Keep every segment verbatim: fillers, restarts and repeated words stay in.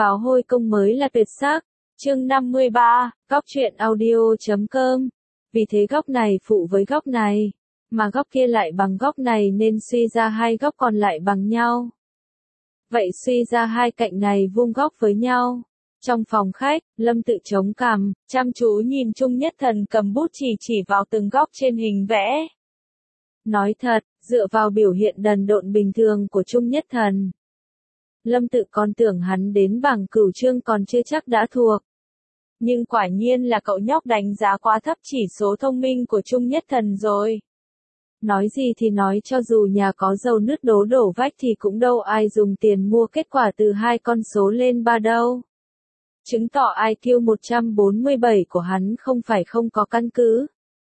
pháo hôi công mới là tuyệt sắc. Chương năm mươi ba, góc truyện audio chấm com. Vì thế góc này phụ với góc này, mà góc kia lại bằng góc này nên suy ra hai góc còn lại bằng nhau. Vậy suy ra hai cạnh này vuông góc với nhau. Trong phòng khách, Lâm Tự chống cằm, chăm chú nhìn Trung Nhất Thần cầm bút chỉ chỉ vào từng góc trên hình vẽ. Nói thật, dựa vào biểu hiện đần độn bình thường của Trung Nhất Thần, Lâm Tự còn tưởng hắn đến bảng cửu chương còn chưa chắc đã thuộc. Nhưng quả nhiên là cậu nhóc đánh giá quá thấp chỉ số thông minh của Trung Nhất Thần rồi. Nói gì thì nói, cho dù nhà có dầu nứt đố đổ vách thì cũng đâu ai dùng tiền mua kết quả từ hai con số lên ba đâu. Chứng tỏ i kiu một trăm bốn mươi bảy của hắn không phải không có căn cứ.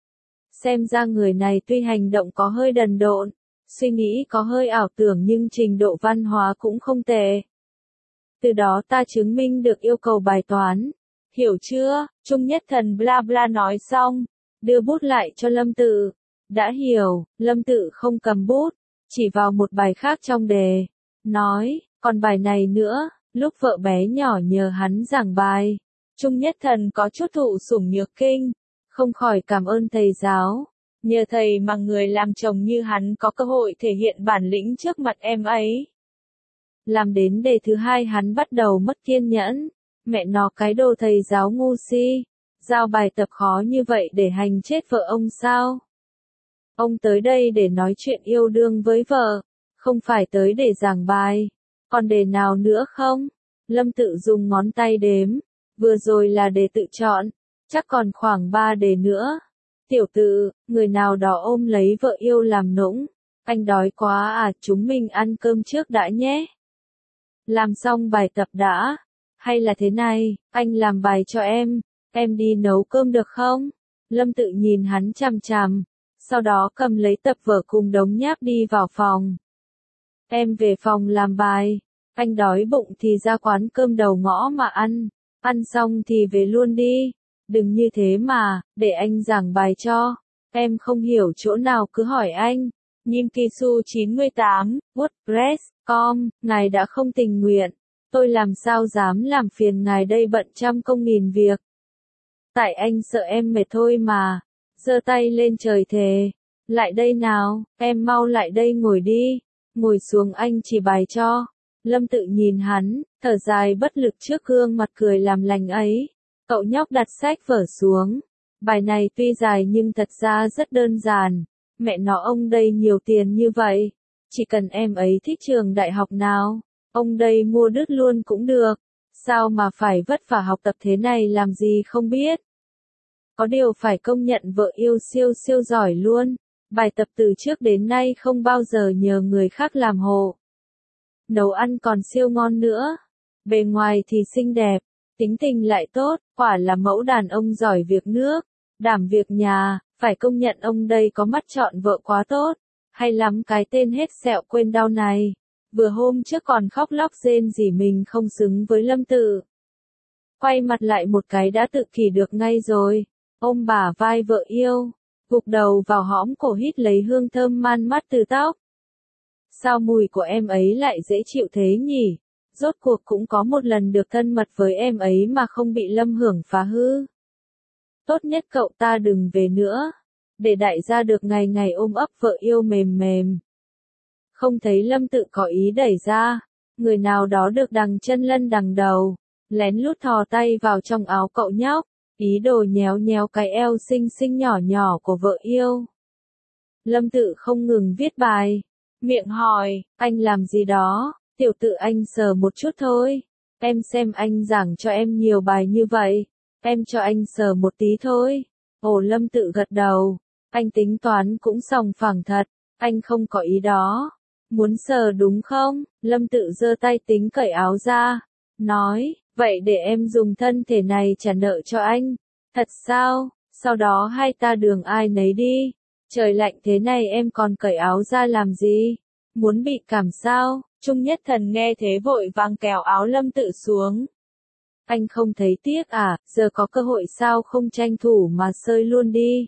Xem ra người này tuy hành động có hơi đần độn, suy nghĩ có hơi ảo tưởng nhưng trình độ văn hóa cũng không tệ. Từ đó ta chứng minh được yêu cầu bài toán. Hiểu chưa? Trung Nhất Thần bla bla nói xong, đưa bút lại cho Lâm Tự. Đã hiểu. Lâm Tự không cầm bút, chỉ vào một bài khác trong đề. Nói, còn bài này nữa, lúc vợ bé nhỏ nhờ hắn giảng bài. Trung Nhất Thần có chút thụ sủng nhược kinh, không khỏi cảm ơn thầy giáo. Nhờ thầy mà người làm chồng như hắn có cơ hội thể hiện bản lĩnh trước mặt em ấy. Làm đến đề thứ hai hắn bắt đầu mất kiên nhẫn. Mẹ nó cái đồ thầy giáo ngu si, giao bài tập khó như vậy để hành chết vợ ông sao? Ông tới đây để nói chuyện yêu đương với vợ, không phải tới để giảng bài. Còn đề nào nữa không? Lâm Tự dùng ngón tay đếm, vừa rồi là đề tự chọn, chắc còn khoảng ba đề nữa. Tiểu Tự, người nào đó ôm lấy vợ yêu làm nũng, anh đói quá à, chúng mình ăn cơm trước đã nhé. Làm xong bài tập đã. Hay là thế này, anh làm bài cho em, em đi nấu cơm được không? Lâm Tự nhìn hắn chằm chằm, sau đó cầm lấy tập vở cùng đống nháp đi vào phòng. Em về phòng làm bài, anh đói bụng thì ra quán cơm đầu ngõ mà ăn, ăn xong thì về luôn đi, đừng như thế mà, để anh giảng bài cho, em không hiểu chỗ nào cứ hỏi anh. Nhim Kisu chín mươi tám, WordPress chấm com, ngài đã không tình nguyện. Tôi làm sao dám làm phiền ngài đây bận trăm công nghìn việc. Tại anh sợ em mệt thôi mà. Giơ tay lên trời thề. Lại đây nào, em mau lại đây ngồi đi. Ngồi xuống anh chỉ bài cho. Lâm Tự nhìn hắn, thở dài bất lực trước gương mặt cười làm lành ấy. Cậu nhóc đặt sách vở xuống. Bài này tuy dài nhưng thật ra rất đơn giản. Mẹ nó ông đây nhiều tiền như vậy. Chỉ cần em ấy thích trường đại học nào. Ông đây mua đứt luôn cũng được, sao mà phải vất vả học tập thế này làm gì không biết. Có điều phải công nhận vợ yêu siêu siêu giỏi luôn, bài tập từ trước đến nay không bao giờ nhờ người khác làm hộ. Nấu ăn còn siêu ngon nữa, bề ngoài thì xinh đẹp, tính tình lại tốt, quả là mẫu đàn ông giỏi việc nước, đảm việc nhà, phải công nhận ông đây có mắt chọn vợ quá tốt, hay lắm cái tên hết sẹo quên đau này. Vừa hôm trước còn khóc lóc rên rỉ mình không xứng với Lâm Tự. Quay mặt lại một cái đã tự kỷ được ngay rồi. Ôm bả vai vợ yêu, gục đầu vào hõm cổ hít lấy hương thơm man mát từ tóc. Sao mùi của em ấy lại dễ chịu thế nhỉ? Rốt cuộc cũng có một lần được thân mật với em ấy mà không bị Lâm Hưởng phá hư. Tốt nhất cậu ta đừng về nữa, để đại gia được ngày ngày ôm ấp vợ yêu mềm mềm. Không thấy Lâm Tự có ý đẩy ra, người nào đó được đằng chân lân đằng đầu, lén lút thò tay vào trong áo cậu nhóc, ý đồ nhéo nhéo cái eo xinh xinh nhỏ nhỏ của vợ yêu. Lâm Tự không ngừng viết bài, miệng hỏi, anh làm gì đó? Tiểu Tự anh sờ một chút thôi, em xem anh giảng cho em nhiều bài như vậy, em cho anh sờ một tí thôi. Ồ, Lâm Tự gật đầu, anh tính toán cũng sòng phẳng thật, anh không có ý đó. Muốn sờ đúng không? Lâm Tự giơ tay tính cởi áo ra, nói, vậy để em dùng thân thể này trả nợ cho anh. Thật sao? Sau đó hai ta đường ai nấy đi. Trời lạnh thế này em còn cởi áo ra làm gì? Muốn bị cảm sao? Trung Nhất Thần nghe thế vội vàng kéo áo Lâm Tự xuống. Anh không thấy tiếc à, giờ có cơ hội sao không tranh thủ mà sơi luôn đi.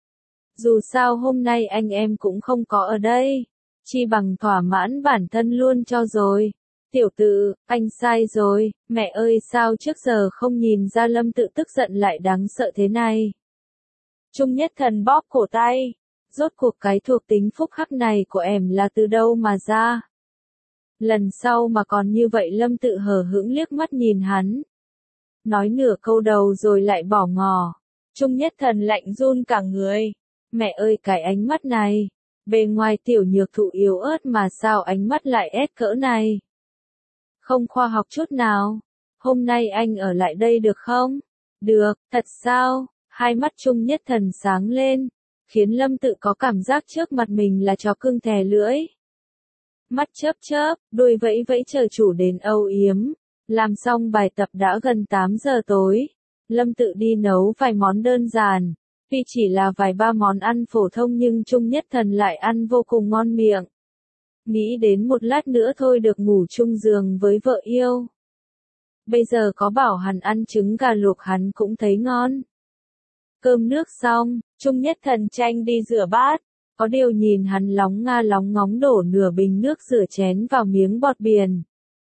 Dù sao hôm nay anh em cũng không có ở đây. Chi bằng thỏa mãn bản thân luôn cho rồi. Tiểu Tự, anh sai rồi, mẹ ơi sao trước giờ không nhìn ra Lâm Tự tức giận lại đáng sợ thế này. Trung Nhất Thần bóp cổ tay, rốt cuộc cái thuộc tính phúc hắc này của em là từ đâu mà ra. Lần sau mà còn như vậy Lâm Tự hờ hững liếc mắt nhìn hắn. Nói nửa câu đầu rồi lại bỏ ngỏ. Trung Nhất Thần lạnh run cả người. Mẹ ơi cái ánh mắt này. Bề ngoài tiểu nhược thụ yếu ớt mà sao ánh mắt lại ép cỡ này. Không khoa học chút nào. Hôm nay anh ở lại đây được không? Được, thật sao? Hai mắt Trung Nhất Thần sáng lên. Khiến Lâm Tự có cảm giác trước mặt mình là chó cưng thè lưỡi. Mắt chớp chớp, đuôi vẫy vẫy chờ chủ đến âu yếm. Làm xong bài tập đã gần tám giờ tối. Lâm Tự đi nấu vài món đơn giản. Tuy chỉ là vài ba món ăn phổ thông nhưng Trung Nhất Thần lại ăn vô cùng ngon miệng. Nghĩ đến một lát nữa thôi được ngủ chung giường với vợ yêu. Bây giờ có bảo hắn ăn trứng gà luộc hắn cũng thấy ngon. Cơm nước xong, Trung Nhất Thần tranh đi rửa bát. Có điều nhìn hắn lóng nga lóng ngóng đổ nửa bình nước rửa chén vào miếng bọt biển.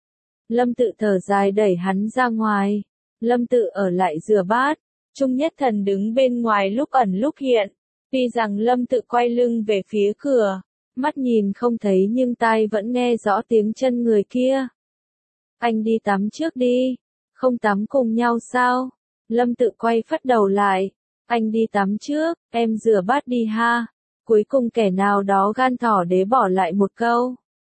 Lâm Tự thở dài đẩy hắn ra ngoài. Lâm Tự ở lại rửa bát. Trung Nhất Thần đứng bên ngoài lúc ẩn lúc hiện. Tuy rằng Lâm Tự quay lưng về phía cửa. Mắt nhìn không thấy nhưng tai vẫn nghe rõ tiếng chân người kia. Anh đi tắm trước đi. Không tắm cùng nhau sao? Lâm Tự quay phất đầu lại. Anh đi tắm trước, em rửa bát đi ha. Cuối cùng kẻ nào đó gan thỏ đế bỏ lại một câu.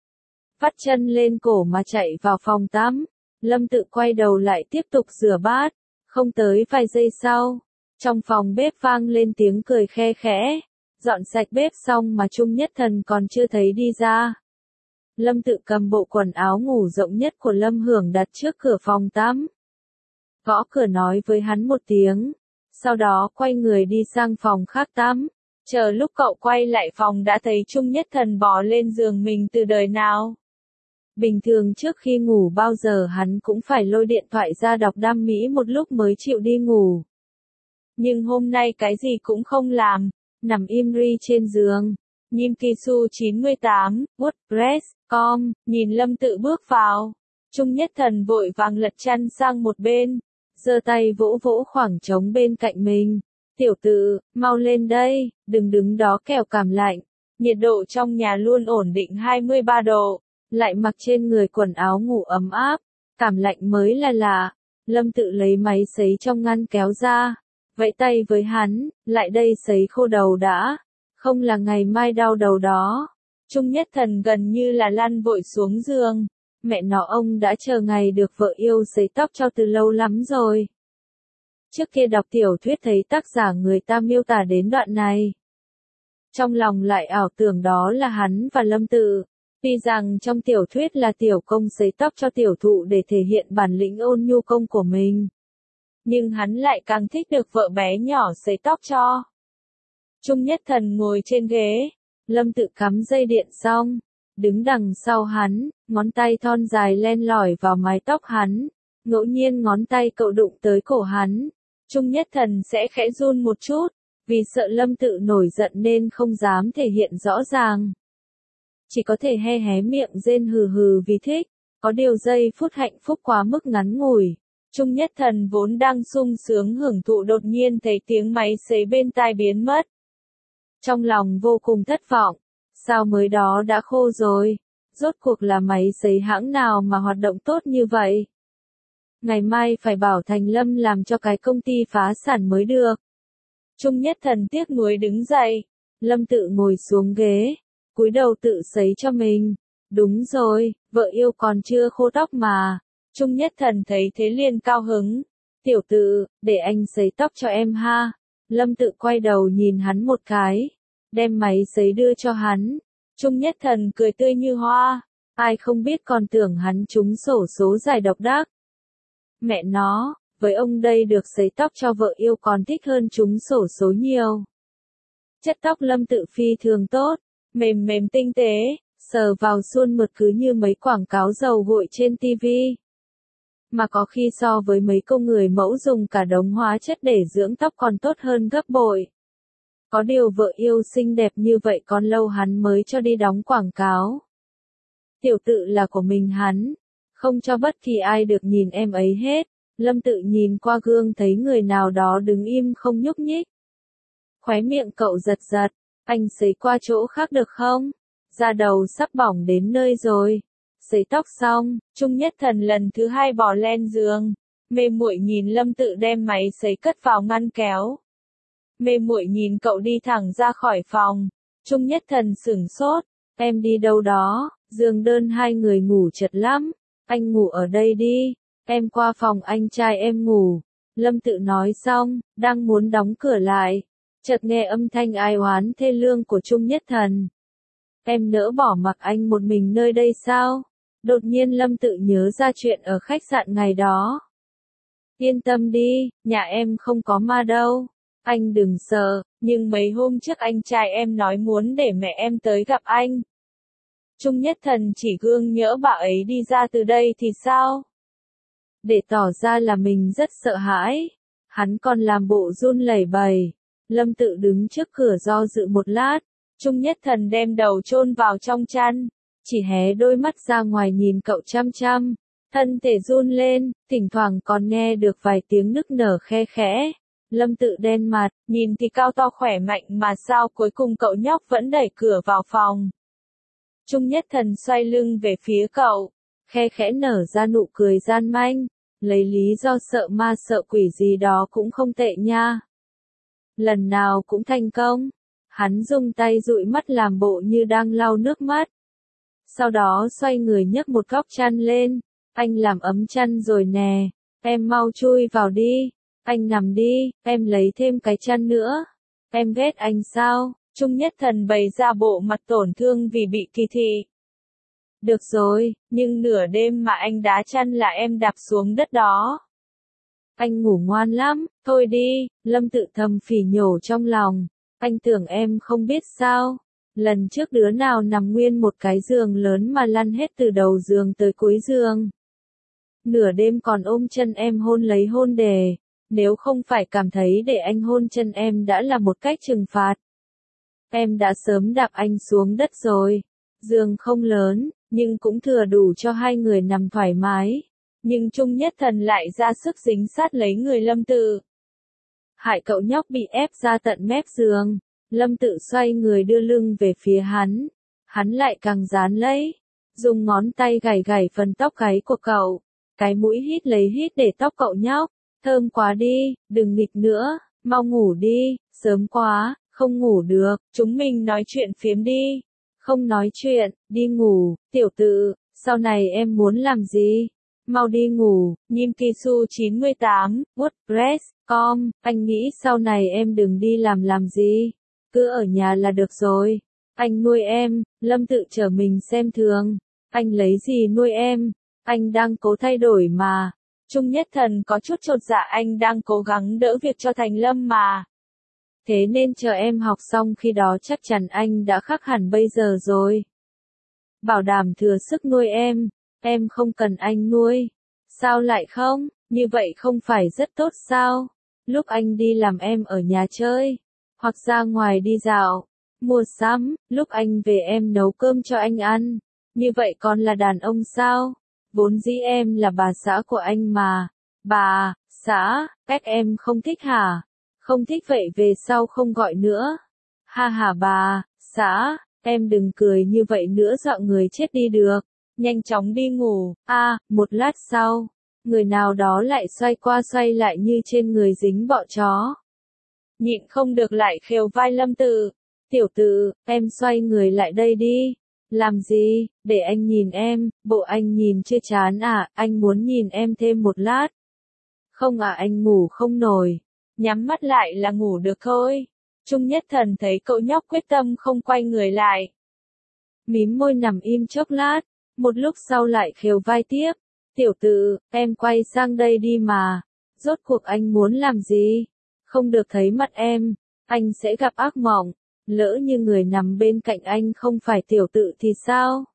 Vắt chân lên cổ mà chạy vào phòng tắm. Lâm Tự quay đầu lại tiếp tục rửa bát. Không tới vài giây sau, trong phòng bếp vang lên tiếng cười khe khẽ. Dọn sạch bếp xong mà Trung Nhất Thần còn chưa thấy đi ra. Lâm Tự cầm bộ quần áo ngủ rộng nhất của Lâm Hưởng đặt trước cửa phòng tắm. Gõ cửa nói với hắn một tiếng. Sau đó quay người đi sang phòng khác tắm. Chờ lúc cậu quay lại phòng đã thấy Trung Nhất Thần bò lên giường mình từ đời nào. Bình thường trước khi ngủ bao giờ hắn cũng phải lôi điện thoại ra đọc đam mỹ một lúc mới chịu đi ngủ. Nhưng hôm nay cái gì cũng không làm, nằm im ri trên giường. Nhim Kisu chín mươi tám, WordPress, com, nhìn Lâm Tự bước vào. Trung Nhất Thần vội vàng lật chăn sang một bên, giơ tay vỗ vỗ khoảng trống bên cạnh mình. Tiểu Tự, mau lên đây, đừng đứng đó kẻo cảm lạnh. Nhiệt độ trong nhà luôn ổn định hai mươi ba độ, lại mặc trên người quần áo ngủ ấm áp, cảm lạnh mới là lạ. Lâm Tự lấy máy sấy trong ngăn kéo ra, vẫy tay với hắn, lại đây sấy khô đầu đã, không là ngày mai đau đầu đó. Trung Nhất Thần gần như là lăn vội xuống giường, mẹ nó ông đã chờ ngày được vợ yêu sấy tóc cho từ lâu lắm rồi. Trước kia đọc tiểu thuyết thấy tác giả người ta miêu tả đến đoạn này. Trong lòng lại ảo tưởng đó là hắn và Lâm Tự. Tuy rằng trong tiểu thuyết là tiểu công sấy tóc cho tiểu thụ để thể hiện bản lĩnh ôn nhu công của mình. Nhưng hắn lại càng thích được vợ bé nhỏ sấy tóc cho. Trung Nhất Thần ngồi trên ghế. Lâm Tự cắm dây điện xong. Đứng đằng sau hắn, ngón tay thon dài len lỏi vào mái tóc hắn. Ngẫu nhiên ngón tay cậu đụng tới cổ hắn. Trung Nhất Thần sẽ khẽ run một chút. Vì sợ Lâm Tự nổi giận nên không dám thể hiện rõ ràng. Chỉ có thể he hé miệng rên hừ hừ vì thích. Có điều giây phút hạnh phúc quá mức ngắn ngủi. Trung Nhất Thần vốn đang sung sướng hưởng thụ đột nhiên thấy tiếng máy sấy bên tai biến mất. Trong lòng vô cùng thất vọng. Sao mới đó đã khô rồi? Rốt cuộc là máy sấy hãng nào mà hoạt động tốt như vậy? Ngày mai phải bảo Thành Lâm làm cho cái công ty phá sản mới được. Trung Nhất Thần tiếc nuối đứng dậy. Lâm Tự ngồi xuống ghế. Cúi đầu tự sấy cho mình. Đúng rồi, vợ yêu còn chưa khô tóc mà. Trung Nhất Thần thấy thế liền cao hứng. Tiểu Tự, để anh sấy tóc cho em ha. Lâm Tự quay đầu nhìn hắn một cái. Đem máy sấy đưa cho hắn. Trung Nhất Thần cười tươi như hoa. Ai không biết còn tưởng hắn trúng xổ số giải độc đắc. Mẹ nó, với ông đây được sấy tóc cho vợ yêu còn thích hơn trúng xổ số nhiều. Chất tóc Lâm Tự phi thường tốt. Mềm mềm tinh tế, sờ vào suôn mượt cứ như mấy quảng cáo dầu gội trên tivi. Mà có khi so với mấy cô người mẫu dùng cả đống hóa chất để dưỡng tóc còn tốt hơn gấp bội. Có điều vợ yêu xinh đẹp như vậy còn lâu hắn mới cho đi đóng quảng cáo. Tiểu Tự là của mình hắn, Không cho bất kỳ ai được nhìn em ấy hết. Lâm Tự nhìn qua gương thấy người nào đó đứng im không nhúc nhích. Khóe miệng cậu giật giật, anh sấy qua chỗ khác được không? Da đầu sắp bỏng đến nơi rồi. Sấy tóc xong, Trung Nhất Thần lần thứ hai bò lên giường. Mê muội nhìn Lâm Tự đem máy sấy cất vào ngăn kéo. Mê muội nhìn cậu đi thẳng ra khỏi phòng. Trung Nhất Thần sửng sốt, em đi đâu đó? Giường đơn hai người ngủ chật lắm. Anh ngủ ở đây đi, em qua phòng anh trai em ngủ. Lâm Tự nói xong, đang muốn đóng cửa lại, chợt nghe âm thanh ai oán thê lương của Trung Nhất Thần. Em nỡ bỏ mặc anh một mình nơi đây sao? Đột nhiên Lâm Tự nhớ ra chuyện ở khách sạn ngày đó. Yên tâm đi, nhà em không có ma đâu. Anh đừng sợ, nhưng mấy hôm trước anh trai em nói muốn để mẹ em tới gặp anh. Trung Nhất Thần chỉ gương nhỡ bà ấy đi ra từ đây thì sao? Để tỏ ra là mình rất sợ hãi, hắn còn làm bộ run lẩy bẩy. Lâm Tự đứng trước cửa do dự một lát, Trung Nhất Thần đem đầu chôn vào trong chăn, chỉ hé đôi mắt ra ngoài nhìn cậu chăm chăm, thân thể run lên, thỉnh thoảng còn nghe được vài tiếng nức nở khe khẽ. Lâm Tự đen mặt, nhìn thì cao to khỏe mạnh mà sao cuối cùng cậu nhóc vẫn đẩy cửa vào phòng. Trung Nhất Thần xoay lưng về phía cậu, khe khẽ nở ra nụ cười gian manh, lấy lý do sợ ma sợ quỷ gì đó cũng không tệ nha. Lần nào cũng thành công. Hắn dùng tay dụi mắt làm bộ như đang lau nước mắt. Sau đó xoay người nhấc một góc chăn lên. Anh làm ấm chăn rồi nè. Em mau chui vào đi. Anh nằm đi, em lấy thêm cái chăn nữa. Em ghét anh sao? Trung Nhất Thần bày ra bộ mặt tổn thương vì bị kỳ thị. Được rồi, nhưng nửa đêm mà anh đá chăn là em đạp xuống đất đó. Anh ngủ ngoan lắm, thôi đi. Lâm Tự thầm phỉ nhổ trong lòng. Anh tưởng em không biết sao. Lần trước đứa nào nằm nguyên một cái giường lớn mà lăn hết từ đầu giường tới cuối giường. Nửa đêm còn ôm chân em hôn lấy hôn đề. Nếu không phải cảm thấy để anh hôn chân em đã là một cách trừng phạt. Em đã sớm đạp anh xuống đất rồi. Giường không lớn, nhưng cũng thừa đủ cho hai người nằm thoải mái. Nhưng Trung Nhất Thần lại ra sức dính sát lấy người Lâm Tự. Hại cậu nhóc bị ép ra tận mép giường. Lâm Tự xoay người đưa lưng về phía hắn. Hắn lại càng dán lấy. Dùng ngón tay gảy gảy phần tóc gáy của cậu. Cái mũi hít lấy hít để tóc cậu nhóc. Thơm quá đi, đừng nghịch nữa, mau ngủ đi, sớm quá, không ngủ được, chúng mình nói chuyện phiếm đi. Không nói chuyện, đi ngủ, tiểu Tự, sau này em muốn làm gì? Mau đi ngủ. Nhim Kisu chín mươi tám, WordPress chấm com, anh nghĩ sau này em đừng đi làm làm gì, cứ ở nhà là được rồi. Anh nuôi em. Lâm Tự trở mình xem thường. Anh lấy gì nuôi em? Anh đang cố thay đổi mà. Trung Nhất Thần có chút chột dạ, anh đang cố gắng đỡ việc cho Thành Lâm mà. Thế nên chờ em học xong khi đó chắc chắn anh đã khác hẳn bây giờ rồi. Bảo đảm thừa sức nuôi em. Em không cần anh nuôi. Sao lại không? Như vậy không phải rất tốt sao? Lúc anh đi làm em ở nhà chơi. Hoặc ra ngoài đi dạo. Mua sắm. Lúc anh về em nấu cơm cho anh ăn. Như vậy còn là đàn ông sao? Vốn dĩ em là bà xã của anh mà. Bà, xã, các em không thích hả? Không thích vậy về sau không gọi nữa. Ha ha bà, xã, em đừng cười như vậy nữa dọa người chết đi được. Nhanh chóng đi ngủ. A, à, một lát sau, người nào đó lại xoay qua xoay lại như trên người dính bọ chó. Nhịn không được lại khều vai Lâm Tự. Tiểu Tự, em xoay người lại đây đi. Làm gì? Để anh nhìn em. Bộ anh nhìn chưa chán à? Anh muốn nhìn em thêm một lát. Không à, anh ngủ không nổi. Nhắm mắt lại là ngủ được thôi. Trung Nhất Thần thấy cậu nhóc quyết tâm không quay người lại. Mím môi nằm im chốc lát. Một lúc sau lại khều vai tiếp. Tiểu Tự, em quay sang đây đi mà. Rốt cuộc anh muốn làm gì? Không được thấy mặt em. Anh sẽ gặp ác mộng. Lỡ như người nằm bên cạnh anh không phải Tiểu Tự thì sao?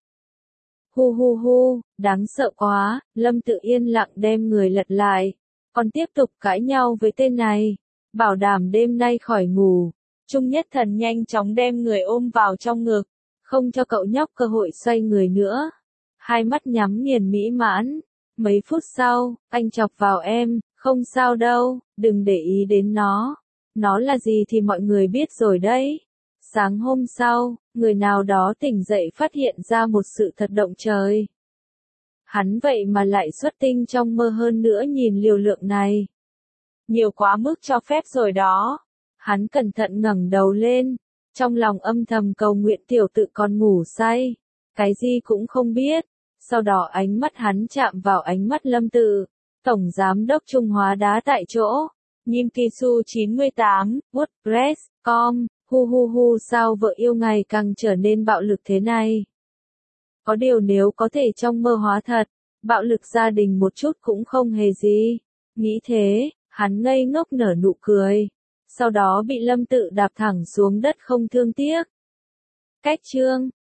Hu hu hu, đáng sợ quá. Lâm Tự yên lặng đem người lật lại. Còn tiếp tục cãi nhau với tên này. Bảo đảm đêm nay khỏi ngủ. Trung Nhất Thần nhanh chóng đem người ôm vào trong ngực. Không cho cậu nhóc cơ hội xoay người nữa. hai mắt nhắm nghiền mỹ mãn. Mấy phút sau, anh chọc vào em, không sao đâu, đừng để ý đến nó. Nó là gì thì mọi người biết rồi đấy. Sáng hôm sau, người nào đó tỉnh dậy phát hiện ra một sự thật động trời. Hắn vậy mà lại xuất tinh trong mơ, hơn nữa nhìn liều lượng này. Nhiều quá mức cho phép rồi đó. Hắn cẩn thận ngẩng đầu lên, trong lòng âm thầm cầu nguyện tiểu tự còn ngủ say. Cái gì cũng không biết. Sau đó ánh mắt hắn chạm vào ánh mắt Lâm Tự, Tổng Giám đốc Trung Hóa Đá tại chỗ. Nhim Kisu chín mươi tám, WordPress, com, hu hu hu sao vợ yêu ngày càng trở nên bạo lực thế này. Có điều nếu có thể trong mơ hóa thật, bạo lực gia đình một chút cũng không hề gì. Nghĩ thế, hắn ngây ngốc nở nụ cười. Sau đó bị Lâm Tự đạp thẳng xuống đất không thương tiếc. Cách chương